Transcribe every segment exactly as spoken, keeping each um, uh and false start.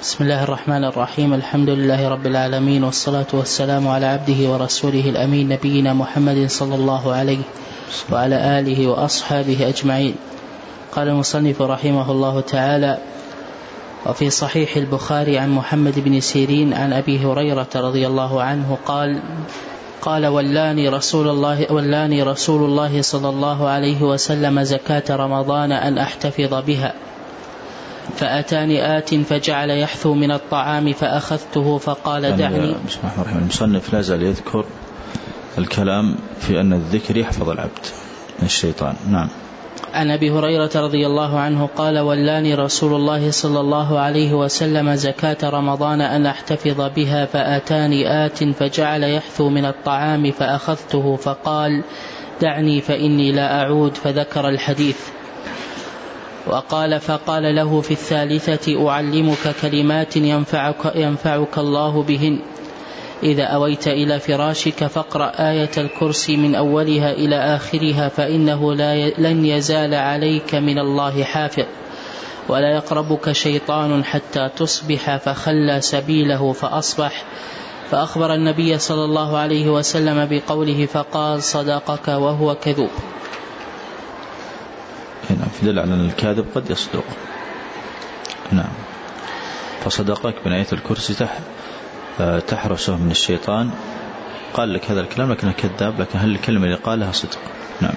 بسم الله الرحمن الرحيم. الحمد لله رب العالمين، والصلاة والسلام على عبده ورسوله الأمين نبينا محمد صلى الله عليه وعلى آله وأصحابه أجمعين. قال المصنف رحمه الله تعالى: وفي صحيح البخاري عن محمد بن سيرين عن أبي هريرة رضي الله عنه قال: قال ولاني رسول الله ولاني رسول الله صلى الله عليه وسلم زكاة رمضان أن أحتفظ بها، فأتاني آت فجعل يحثو من الطعام فأخذته فقال دعني. بسم الله الرحمن الرحيم. المصنف لا زال يذكر الكلام في أن الذكر يحفظ العبد من الشيطان. نعم. عن أبي هريرة رضي الله عنه قال: ولاني رسول الله صلى الله عليه وسلم زكاة رمضان أن أحتفظ بها، فأتاني آت فجعل يحثو من الطعام فأخذته فقال دعني فإني لا أعود، فذكر الحديث. وقال: فقال له في الثالثة: أعلمك كلمات ينفعك, ينفعك الله بهن، إذا أويت إلى فراشك فاقرأ آية الكرسي من أولها إلى آخرها، فإنه لا لن يزال عليك من الله حافظ، ولا يقربك شيطان حتى تصبح، فخلى سبيله فأصبح. فأخبر النبي صلى الله عليه وسلم بقوله فقال: صدقك وهو كذوب. هنا في دل على أن الكاذب قد يصدق. نعم. فصدقك من آية الكرسي تحرسه من الشيطان. قال لك هذا الكلام لكنه كذاب، لكن هل الكلمة اللي قالها صدق؟ نعم.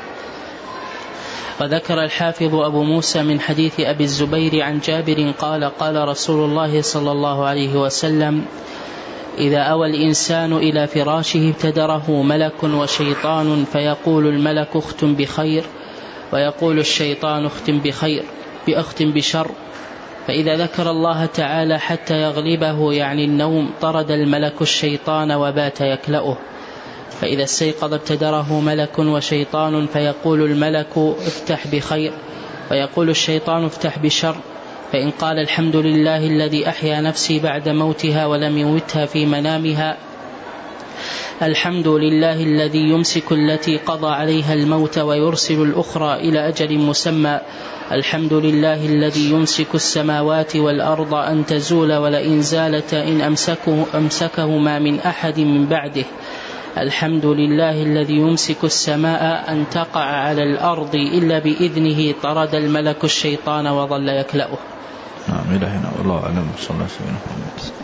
وذكر الحافظ أبو موسى من حديث أبي الزبير عن جابر قال: قال رسول الله صلى الله عليه وسلم: إذا أوى الإنسان إلى فراشه ابتدره ملك وشيطان، فيقول الملك اختم بخير، ويقول الشيطان اختم بخير بأختم بشر، فإذا ذكر الله تعالى حتى يغلبه يعني النوم طرد الملك الشيطان وبات يكلأه، فإذا استيقظ ابتدره ملك وشيطان، فيقول الملك افتح بخير، ويقول الشيطان افتح بشر، فإن قال الحمد لله الذي أحيا نفسي بعد موتها ولم يمتها في منامها، الحمد لله الذي يمسك التي قضى عليها الموت ويرسل الأخرى إلى أجل مسمى، الحمد لله الذي يمسك السماوات والأرض أن تزول ولئن زالت إن أمسكه أمسكهما من أحد من بعده، الحمد لله الذي يمسك السماء أن تقع على الأرض إلا بإذنه، طرد الملك الشيطان وظل يكلأه. نعم. إلى هنا والله أعلم. صلى الله عليه وسلم.